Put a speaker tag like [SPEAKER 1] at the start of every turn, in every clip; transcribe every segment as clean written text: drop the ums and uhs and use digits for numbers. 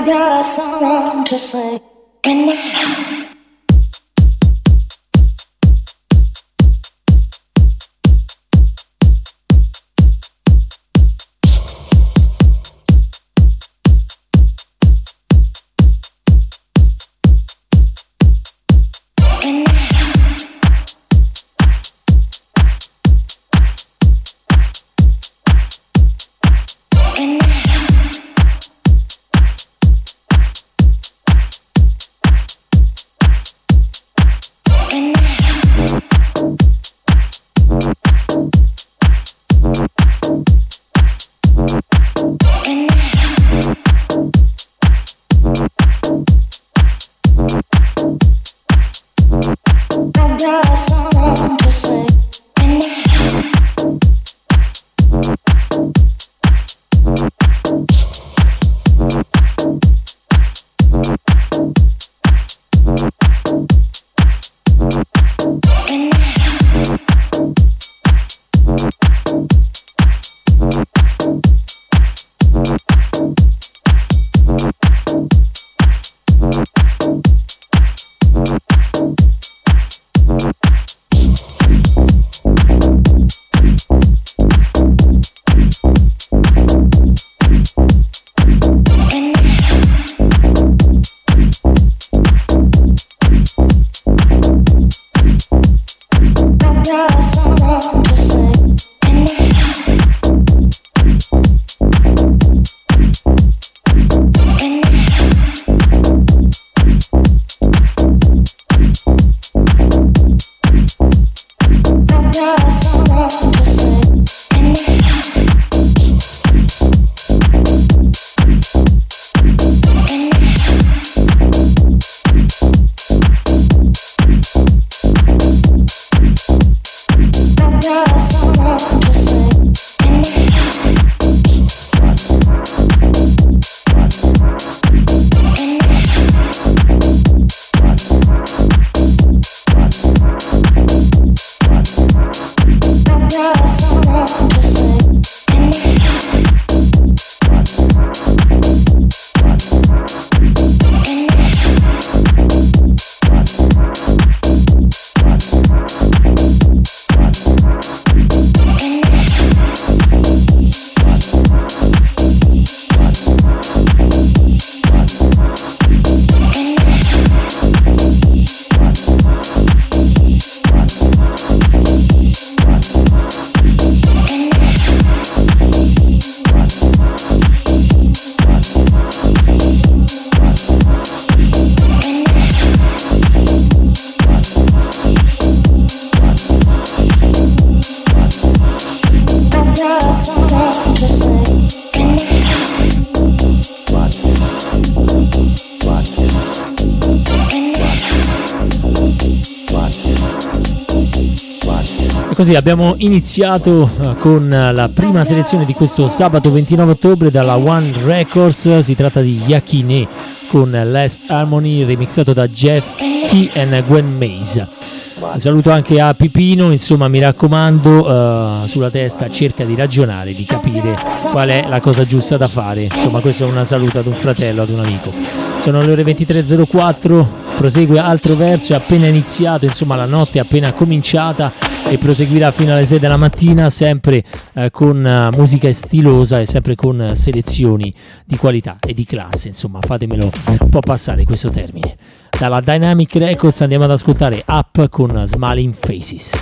[SPEAKER 1] got a song to say, and now
[SPEAKER 2] Così abbiamo iniziato con la prima selezione di questo sabato 29 ottobre dalla One Records. Si tratta di Yakine con Last Harmony remixato da Jeff Key e Gwen Mays. Un saluto anche a Pipino, insomma mi raccomando, sulla testa cerca di ragionare, di capire qual è la cosa giusta da fare. Insomma, questo è una saluto ad un fratello, ad un amico. Sono le ore 23.04, prosegue altro verso, è appena iniziato, insomma la notte è appena cominciata e proseguirà fino alle 6 della mattina, sempre con musica stilosa e sempre con selezioni di qualità e di classe, insomma fatemelo un po' passare questo termine. Dalla Dynamic Records andiamo ad ascoltare Up con Smiling Faces.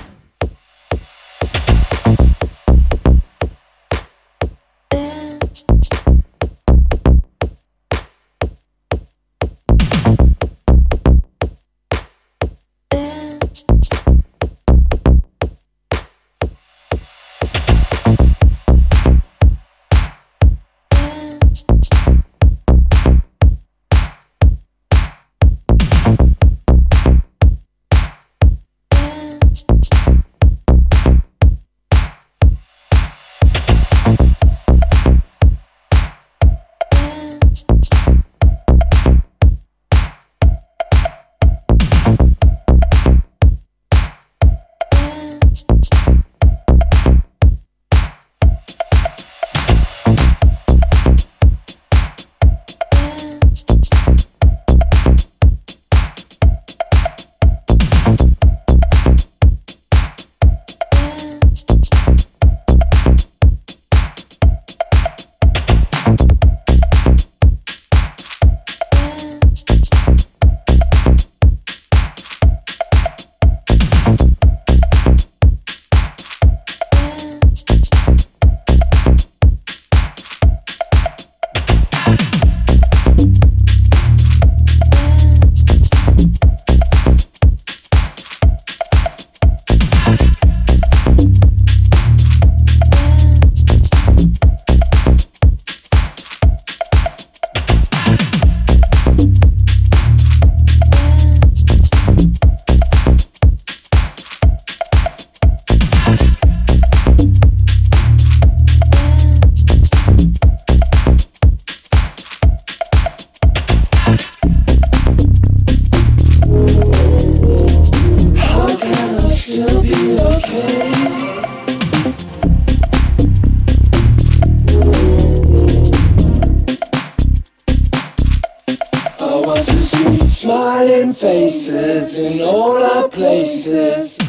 [SPEAKER 3] want to see smiling faces in all our places.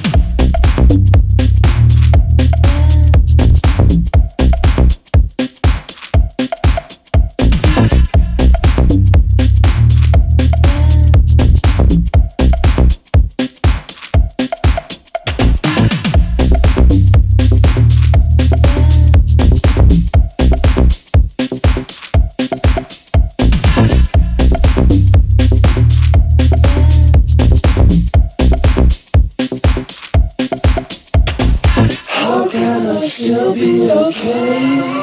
[SPEAKER 3] Still be okay.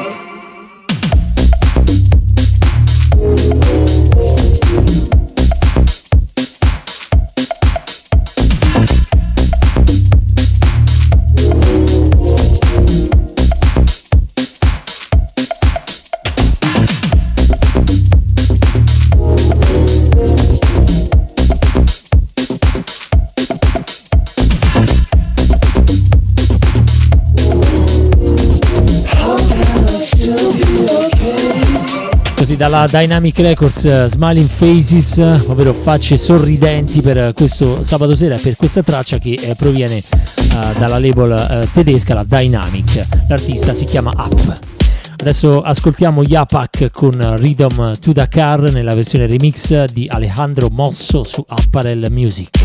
[SPEAKER 2] Così dalla Dynamic Records, Smiling Faces, ovvero facce sorridenti per questo sabato sera e per questa traccia che proviene dalla label tedesca, la Dynamic. L'artista si chiama Up. Adesso ascoltiamo Yapak con Rhythm to Dakar nella versione remix di Alejandro Mosso su Apparel Music.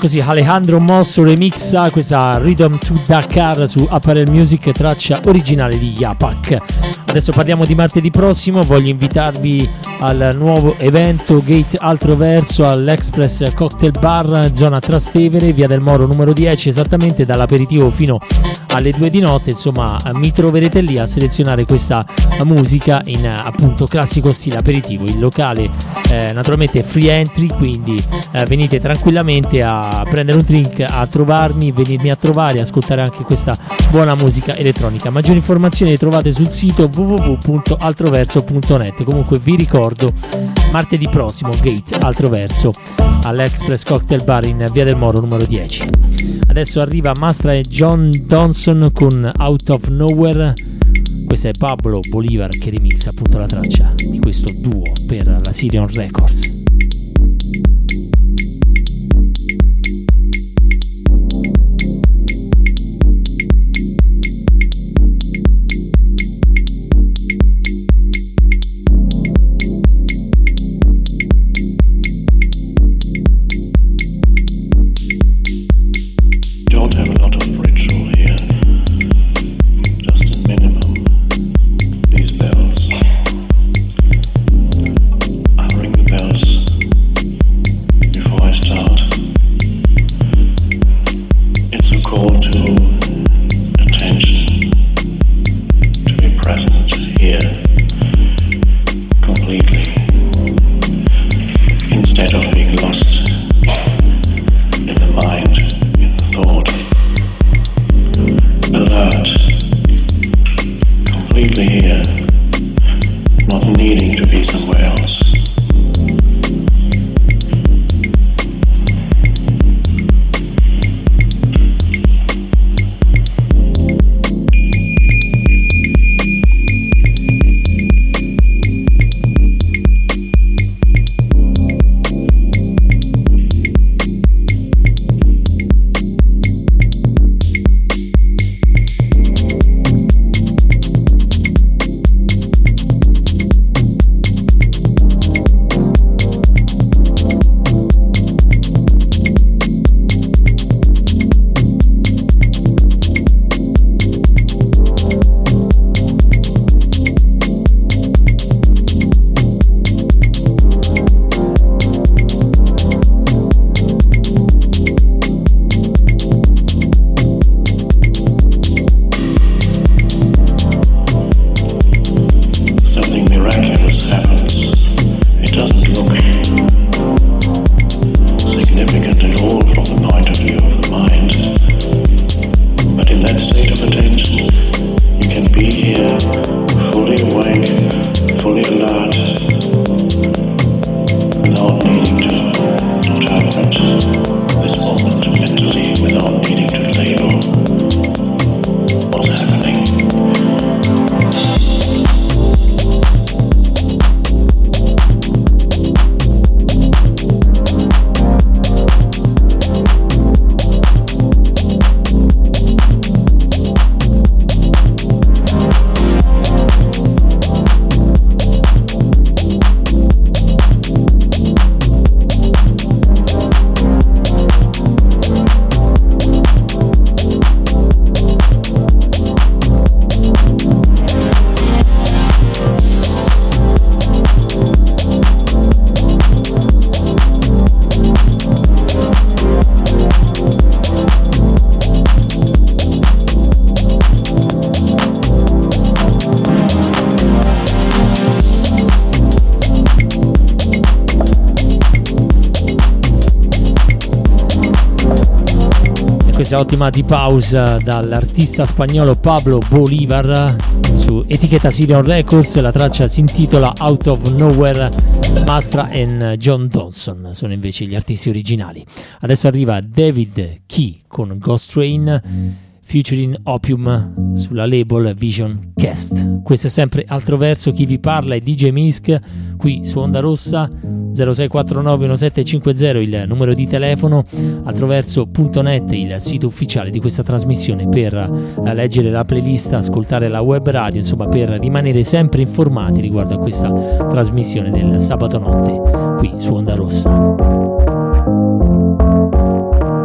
[SPEAKER 2] così Alejandro Mosso remixa questa Rhythm to Dakar su Apparel Music, traccia originale di Yapak. Adesso parliamo di martedì prossimo, voglio invitarvi al nuovo evento Gate Altro Verso all'Express Cocktail Bar, zona Trastevere, via del Moro numero 10, esattamente dall'aperitivo fino alle 2 di notte. Insomma, mi troverete lì a selezionare questa musica in appunto classico stile aperitivo. Il locale naturalmente è free entry, quindi venite tranquillamente a prendere un drink, a trovarmi, venirmi a trovare, ascoltare anche questa buona musica elettronica. Maggiori informazioni le trovate sul sito www.altroverso.net. Comunque vi ricordo, martedì prossimo Gate Altro Verso all'Express Cocktail Bar in via del Moro numero 10. Adesso arriva Mastra e John Donson con Out of Nowhere. Questo è Pablo Bolivar che remixa appunto la traccia di questo duo per la Sirion Records. Questa ottima deep house dall'artista spagnolo Pablo Bolivar su etichetta Sirion Records. La traccia si intitola Out of Nowhere. Mastra e John Donson sono invece gli artisti originali. Adesso arriva David Key con Ghost Train featuring Opium sulla label Vision Cast. Questo è sempre Altro Verso, chi vi parla è DJ Misk qui su Onda Rossa. 06491750 il numero di telefono, altroverso.net il sito ufficiale di questa trasmissione per leggere la playlist, ascoltare la web radio, insomma per rimanere sempre informati riguardo a questa trasmissione del sabato notte qui su Onda Rossa.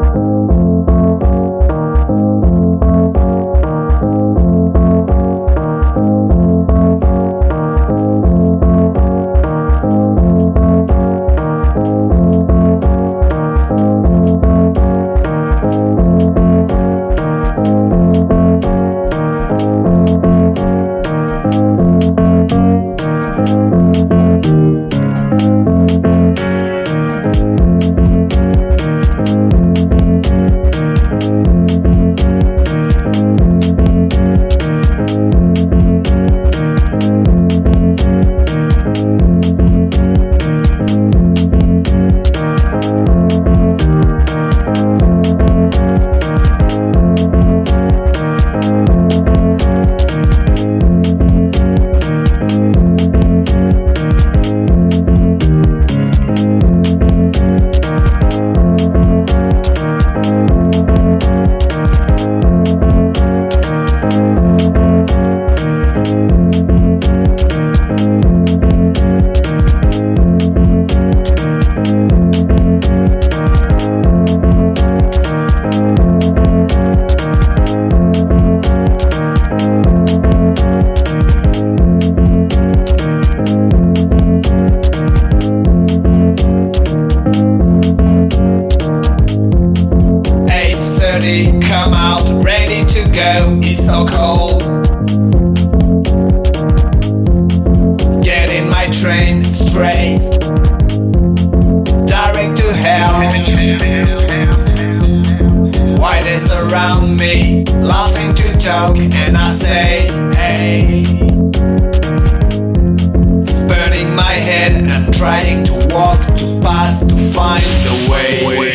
[SPEAKER 4] trying to walk, to pass, to find the way.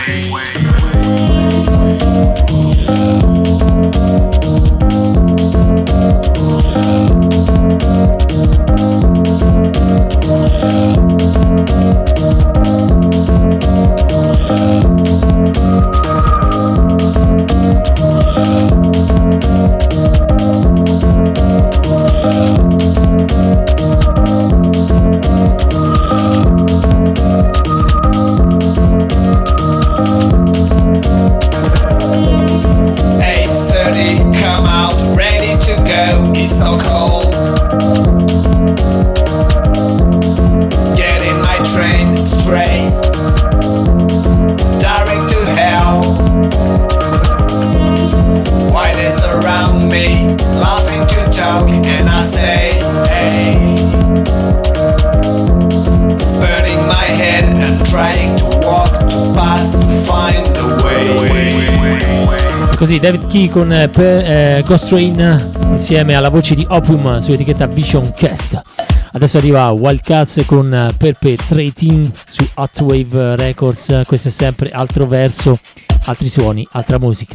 [SPEAKER 2] Così David Key con Ghost Train insieme alla voce di Opium su etichetta Vision Cast. Adesso arriva Wildcats con Perpetrating su Hot Wave Records. Questo è sempre altro verso, altri suoni, altra musica.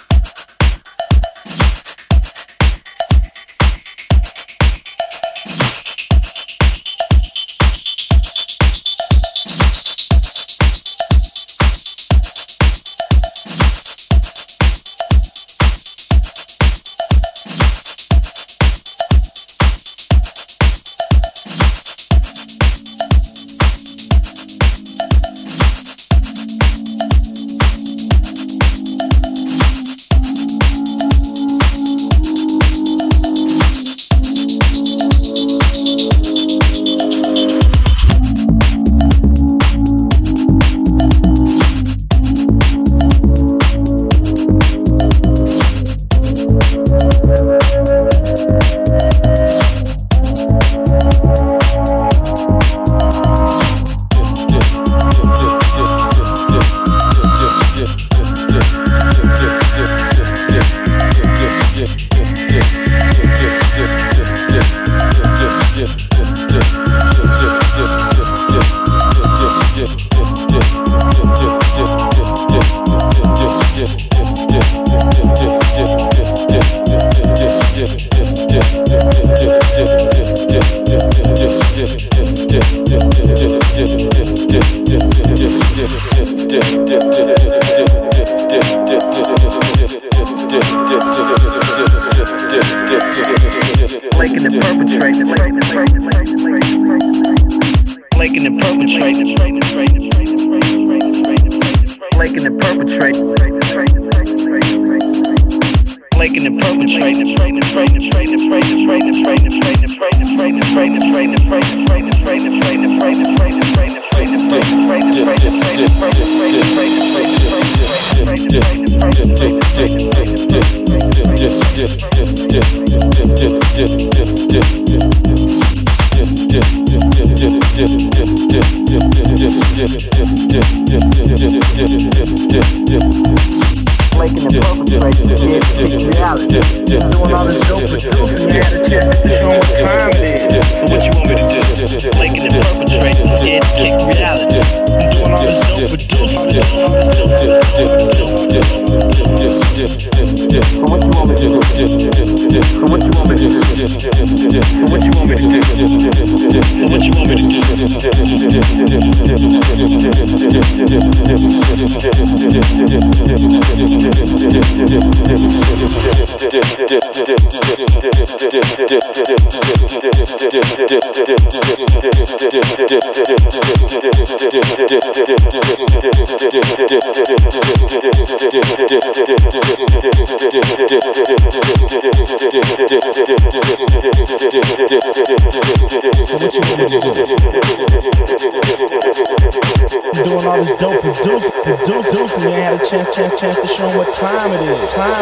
[SPEAKER 5] Doing all this dope producing, you had a chance to show them what time it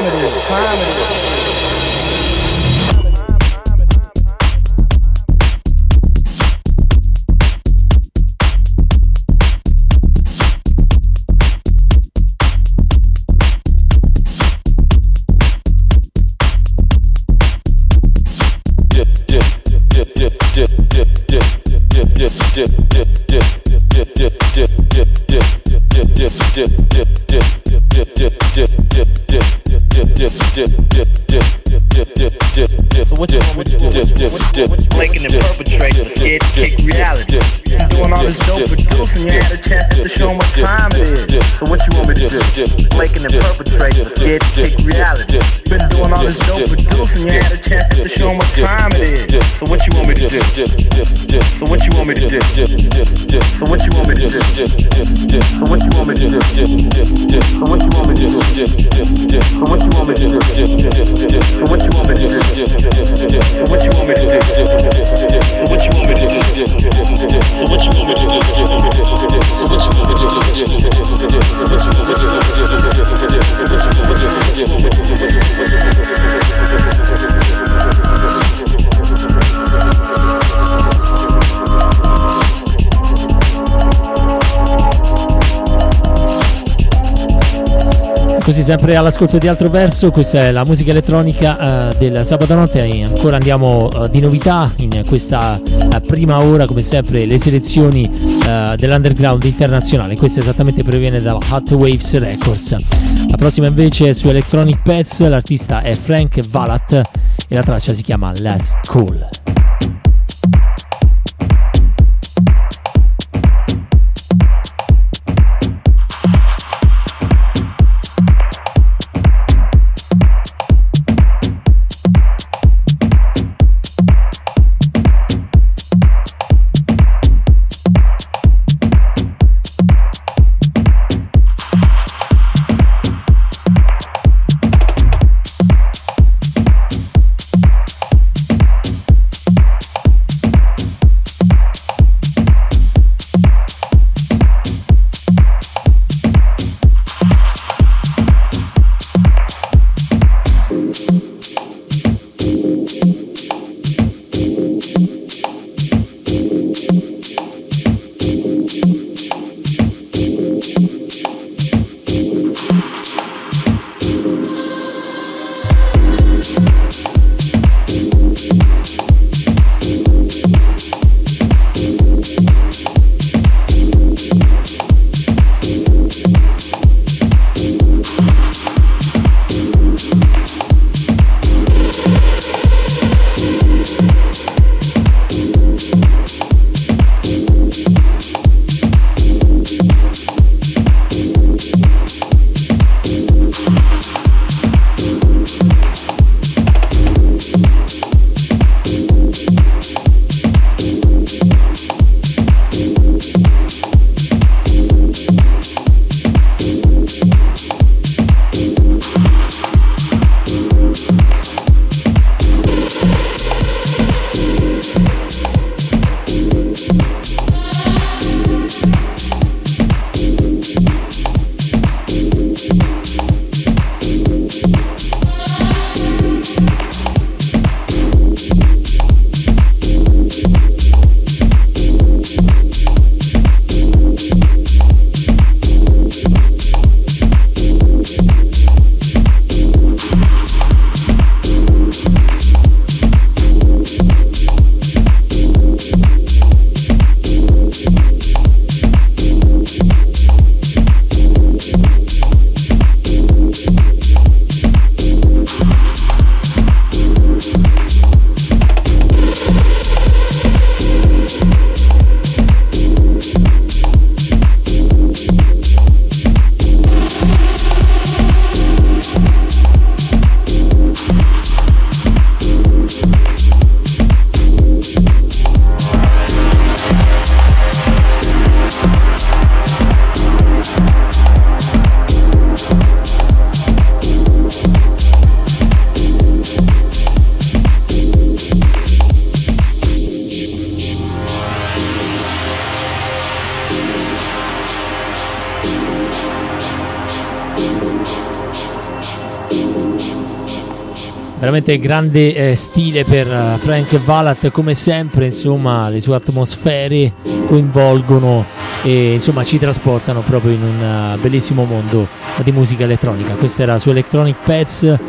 [SPEAKER 5] is.
[SPEAKER 6] So what you want me to do? Blinking and perpetrating, scared to take reality. Doing all this dope producing, you had a chance to show them what time it is. So what you want me to do? Blinking and perpetrating, scared to take reality. Been doing all this dope producing, you had a chance to show them what time it is. So what you want me to do? So what you want me to do? So what you want me to do? So what you want me to do? So what you want me to do? So what you want me to do? So what you want me to do? So what you want me to do? So what you want me to do? So what you want me to do? So what you want me to do? So what you want me to do?
[SPEAKER 2] Così sempre all'ascolto di Altro Verso, questa è la musica elettronica del sabato notte e ancora andiamo di novità in questa prima ora, come sempre le selezioni dell'underground internazionale. Questa esattamente proviene dalla Hot Waves Records. La prossima invece è su Electronic Pets, l'artista è Frank Valat e la traccia si chiama Last Call. Veramente grande stile per Frank Valat, come sempre, insomma le sue atmosfere coinvolgono e insomma ci trasportano proprio in un bellissimo mondo di musica elettronica. Questa era su Electronic Pets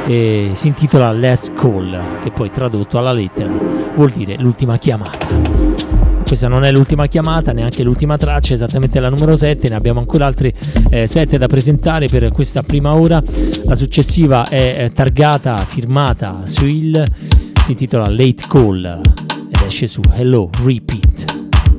[SPEAKER 2] e si intitola Last Call, che poi tradotto alla lettera vuol dire l'ultima chiamata. questa non è l'ultima chiamata, neanche l'ultima traccia, esattamente la numero 7, ne abbiamo ancora altre 7 da presentare per questa prima ora. La successiva è targata, firmata Soil, si intitola Late Call ed esce su Hello Repeat.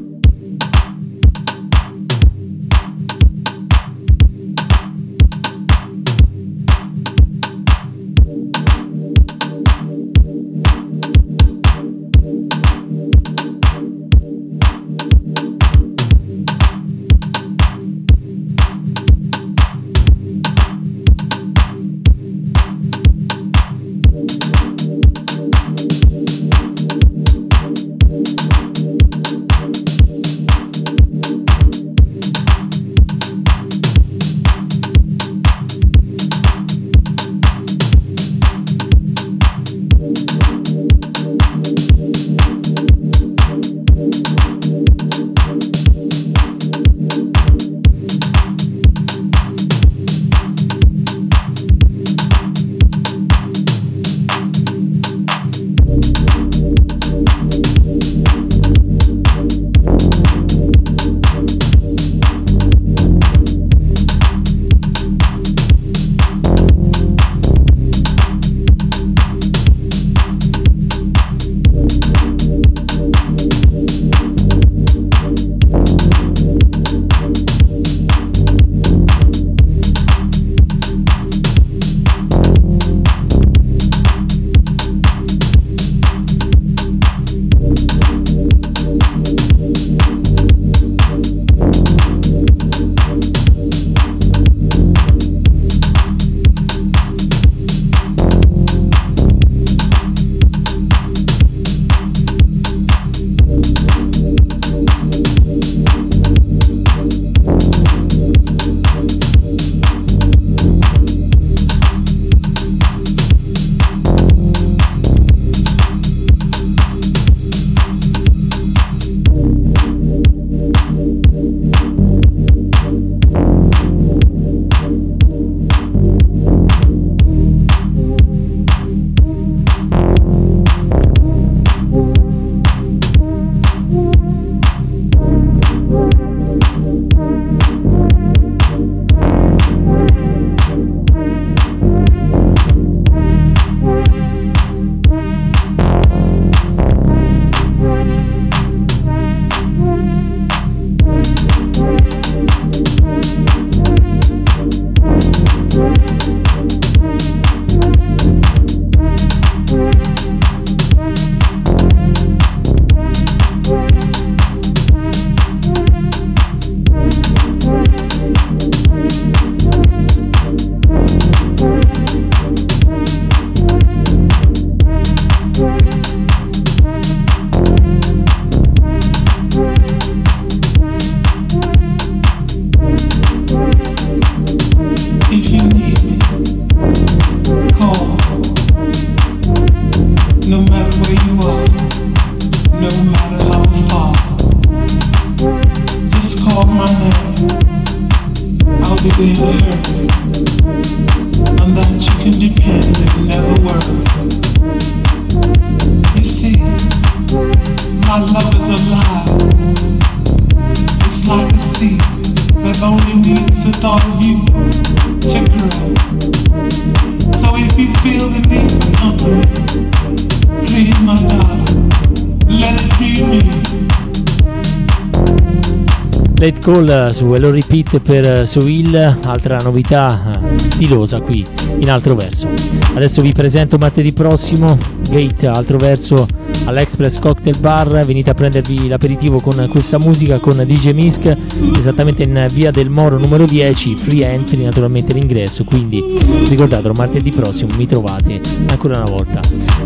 [SPEAKER 2] Late Call su Hello Repeat per Soil, altra novità stilosa qui in altro verso. Adesso vi presento martedì prossimo Gate, altro verso all'Express Cocktail Bar. Venite a prendervi l'aperitivo con questa musica con DJ Misk, esattamente in via del Moro numero 10, free entry naturalmente l'ingresso, quindi ricordatelo, martedì prossimo mi trovate ancora una volta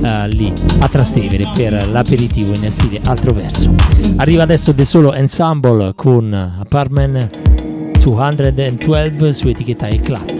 [SPEAKER 2] lì a Trastevere per l'aperitivo in stile altro verso. Arriva adesso The Solo Ensemble con Apartment 212 su etichetta Eclat.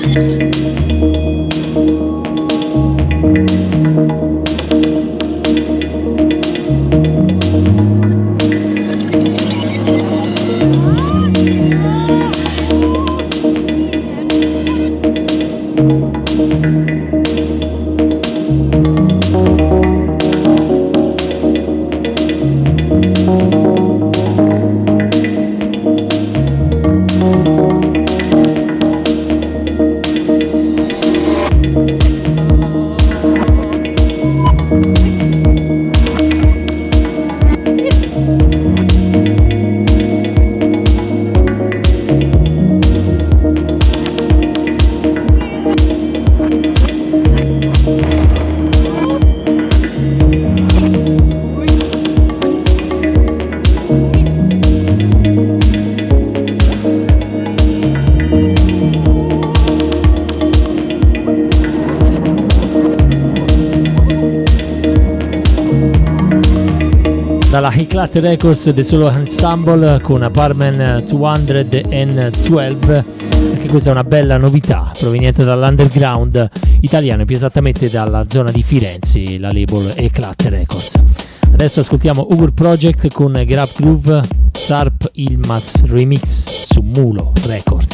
[SPEAKER 2] Dalla High Records The Solo Ensemble con Apartment 212, anche questa è una bella novità proveniente dall'underground italiano, più esattamente dalla zona di Firenze, la label Eclat Records. Adesso ascoltiamo Ugur Project con Grab Groove Sarp Ilmaz Remix su Mulo Records.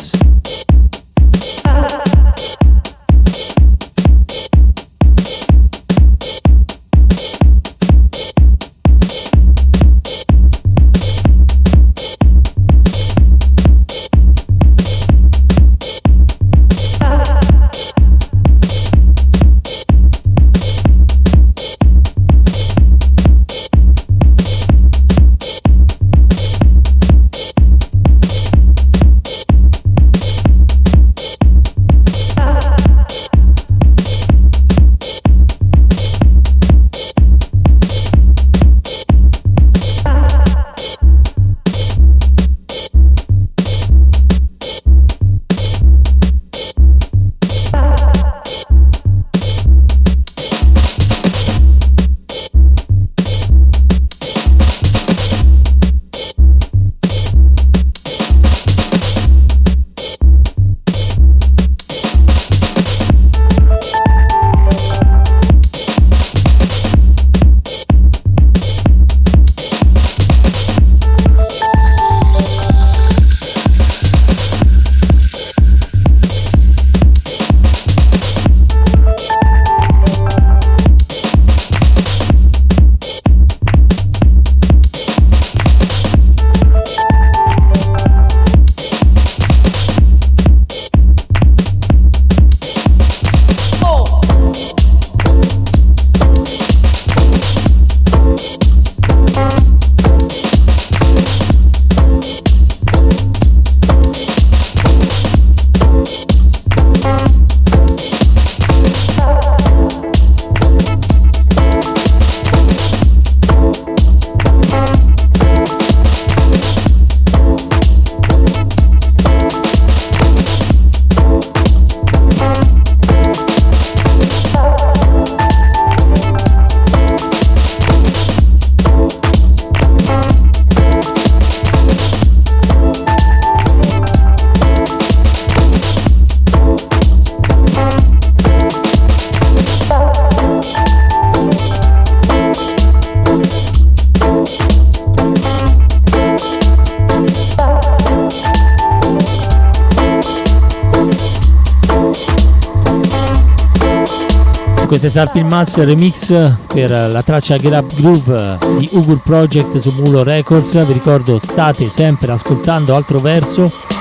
[SPEAKER 2] Questo è Sarp Ilmaz remix per la traccia Grab Groove di Ugur Project su Mulo Records. Vi ricordo, state sempre ascoltando Altro Verso,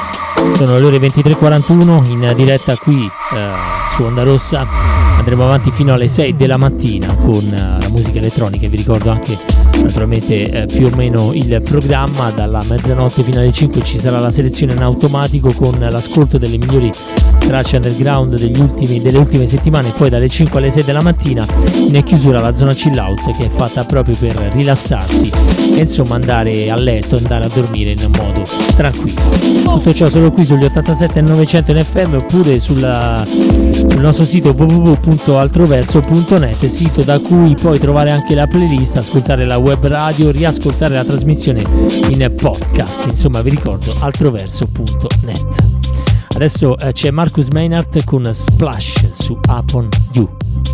[SPEAKER 2] sono le ore 23:41 in diretta qui su Onda Rossa. Andremo avanti fino alle 6 della mattina con la musica elettronica. Vi ricordo anche naturalmente più o meno il programma. Dalla mezzanotte fino alle 5 ci sarà la selezione in automatico con l'ascolto delle migliori tracce underground delle ultime settimane, e poi dalle 5 alle 6 della mattina in chiusura la zona chill out, che è fatta proprio per rilassarsi e insomma andare a letto, andare a dormire in modo tranquillo. Tutto ciò solo qui sugli 87.900 in FM, oppure sul nostro sito www.altroverso.net, sito da cui puoi trovare anche la playlist, ascoltare la web radio, riascoltare la trasmissione in podcast. Insomma, vi ricordo altroverso.net. Adesso c'è Marcus Maynard con Splash su Upon You.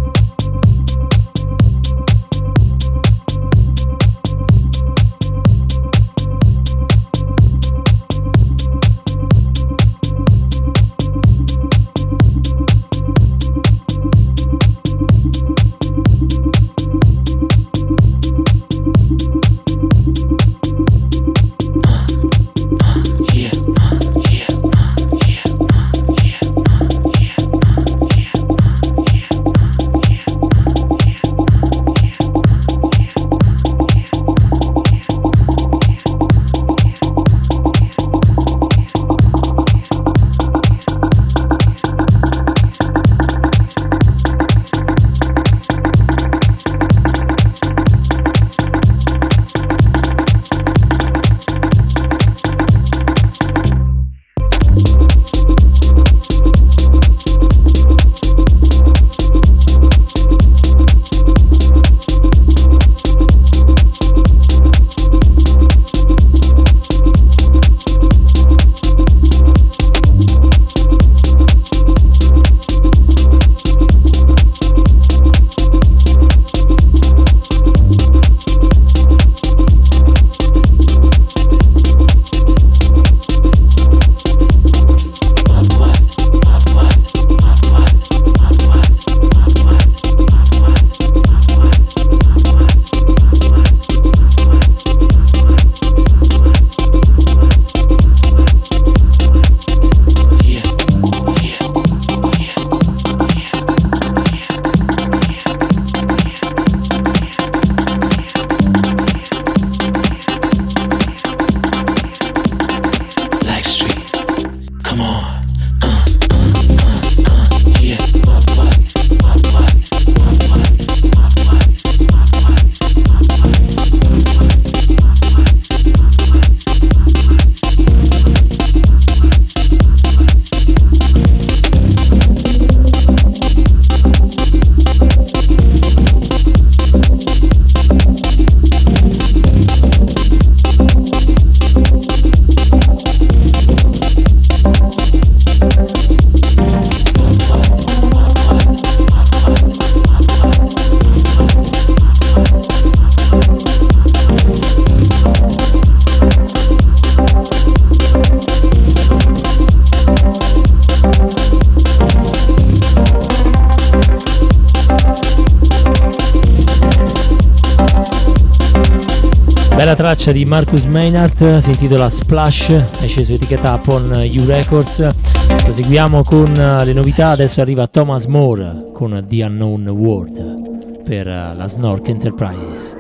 [SPEAKER 2] Bella traccia di Marcus Maynard, si intitola Splash, esce su etichetta Upon You Records. Proseguiamo con le novità, adesso arriva Thomas More con The Unknown World per la Snork Enterprises.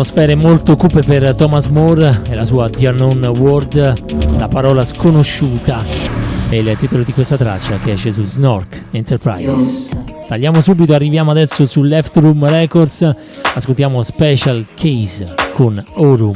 [SPEAKER 2] atmosfere molto cupe per Thomas More e la sua The Unknown World, la parola sconosciuta, è il titolo di questa traccia che esce su Snork Enterprises. Tagliamo subito, arriviamo adesso su Left Room Records, ascoltiamo Special Case con Aurum.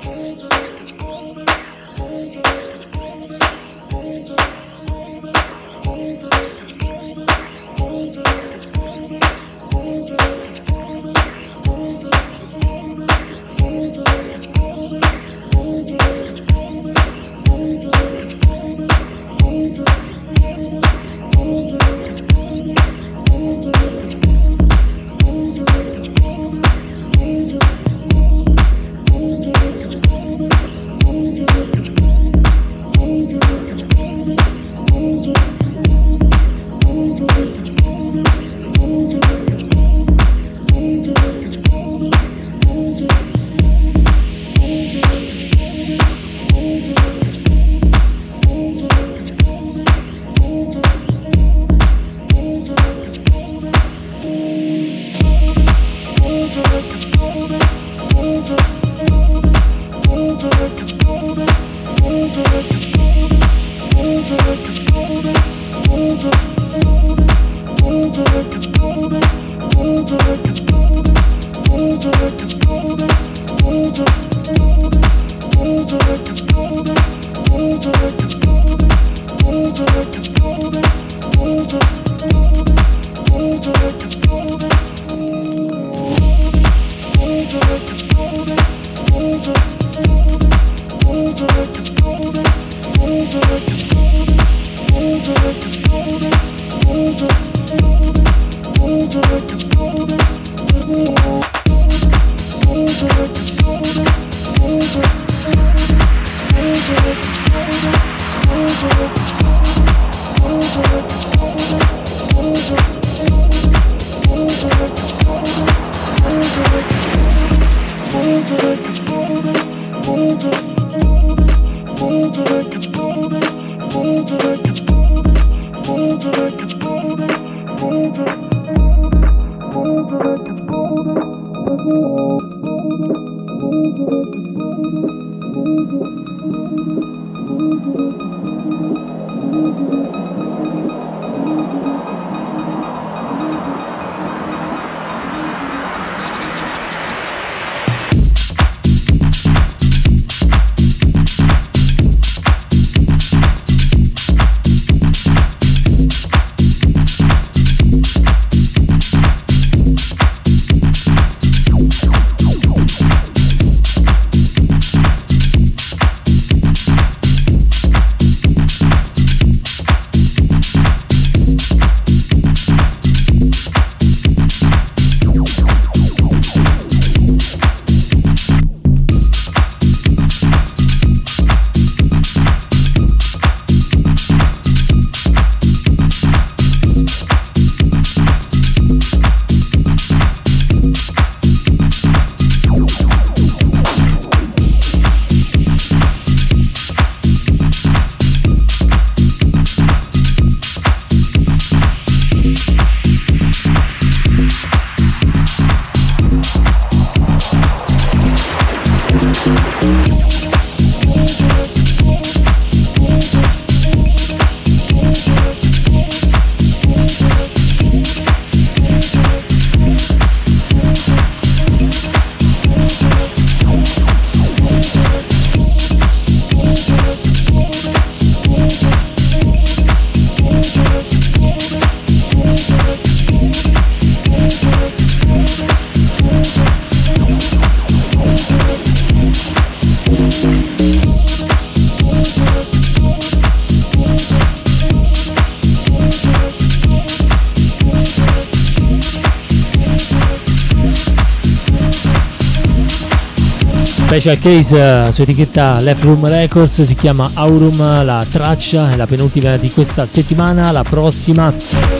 [SPEAKER 2] Special Case su etichetta Left Room Records, si chiama Aurum, la traccia è la penultima di questa settimana, la prossima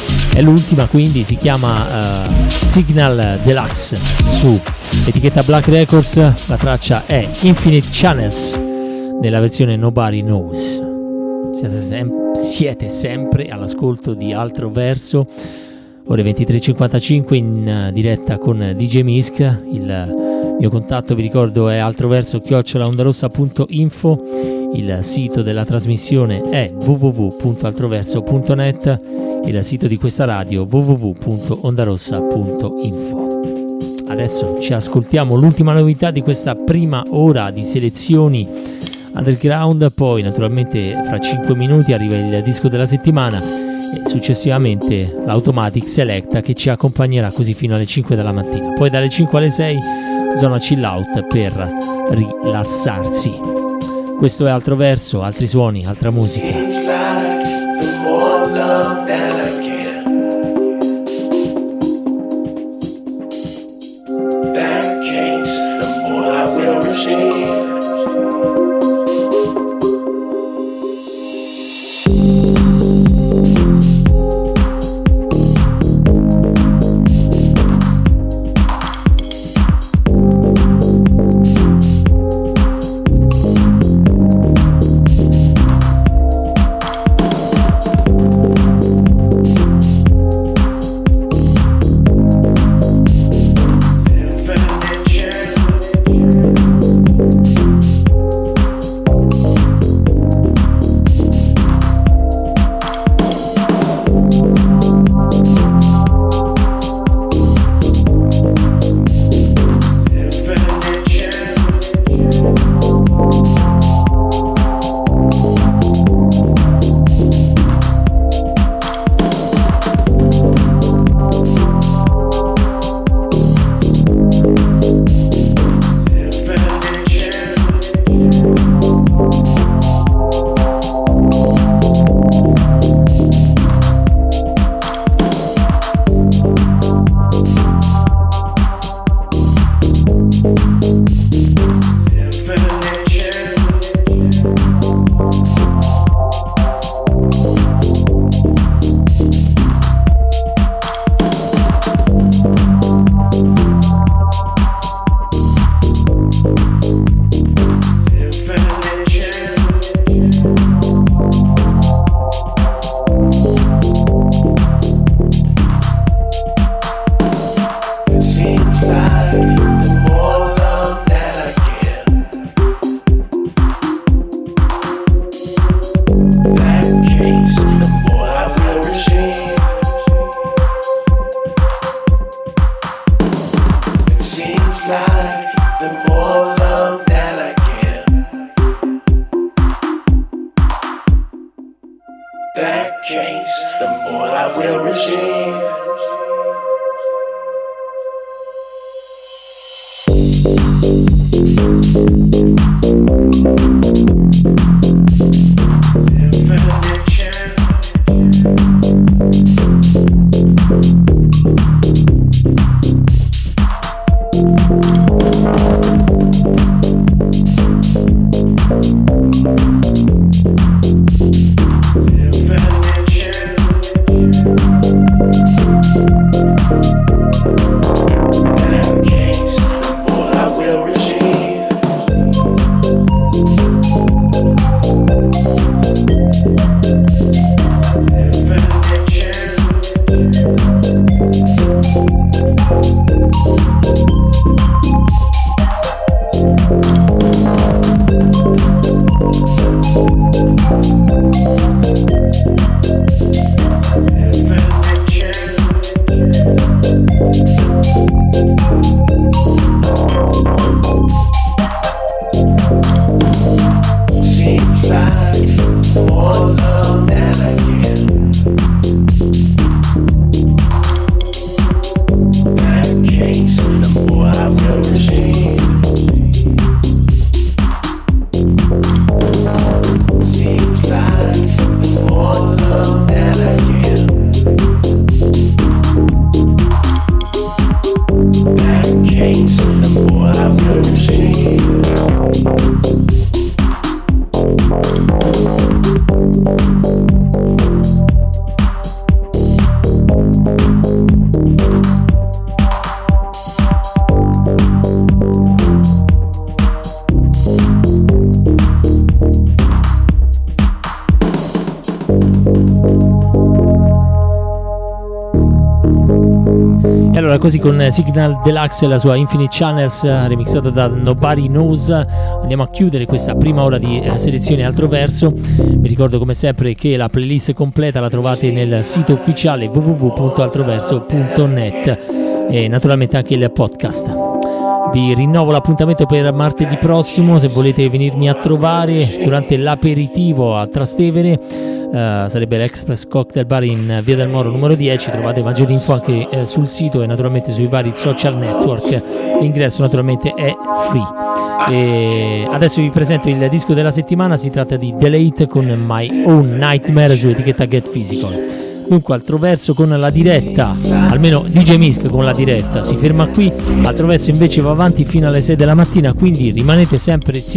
[SPEAKER 2] è l'ultima, quindi si chiama Signal Deluxe su etichetta Black Records, la traccia è Infinite Channels nella versione Nobody Knows. Siete sempre all'ascolto di Altro Verso, ore 23:55 in diretta con DJ Misk, il mio contatto, vi ricordo, è altroverso@ondarossa.info, il sito della trasmissione è www.altroverso.net, il sito di questa radio www.ondarossa.info. Adesso ci ascoltiamo l'ultima novità di questa prima ora di selezioni underground, poi naturalmente fra 5 minuti arriva il disco della settimana e successivamente l'Automatic Selecta che ci accompagnerà così fino alle 5 della mattina. Poi dalle 5 alle 6 zona chill out per rilassarsi. Questo è Altro Verso, altri suoni, altra musica. allora così con Signal Deluxe e la sua Infinite Channels remixata da Nobody Knows andiamo a chiudere questa prima ora di selezione altro verso. Vi ricordo come sempre che la playlist completa la trovate nel sito ufficiale www.altroverso.net e naturalmente anche il podcast. Vi rinnovo l'appuntamento per martedì prossimo, se volete venirmi a trovare durante l'aperitivo a Trastevere, sarebbe l'Express Cocktail Bar in Via del Moro numero 10, trovate maggiori info anche sul sito e naturalmente sui vari social network, l'ingresso naturalmente è free. E adesso vi presento il disco della settimana, si tratta di Delete con My Own Nightmare su etichetta Get Physical. Dunque Altroverso con la diretta, almeno DJ Misk con la diretta si ferma qui, Altroverso invece va avanti fino alle 6 della mattina, quindi rimanete sempre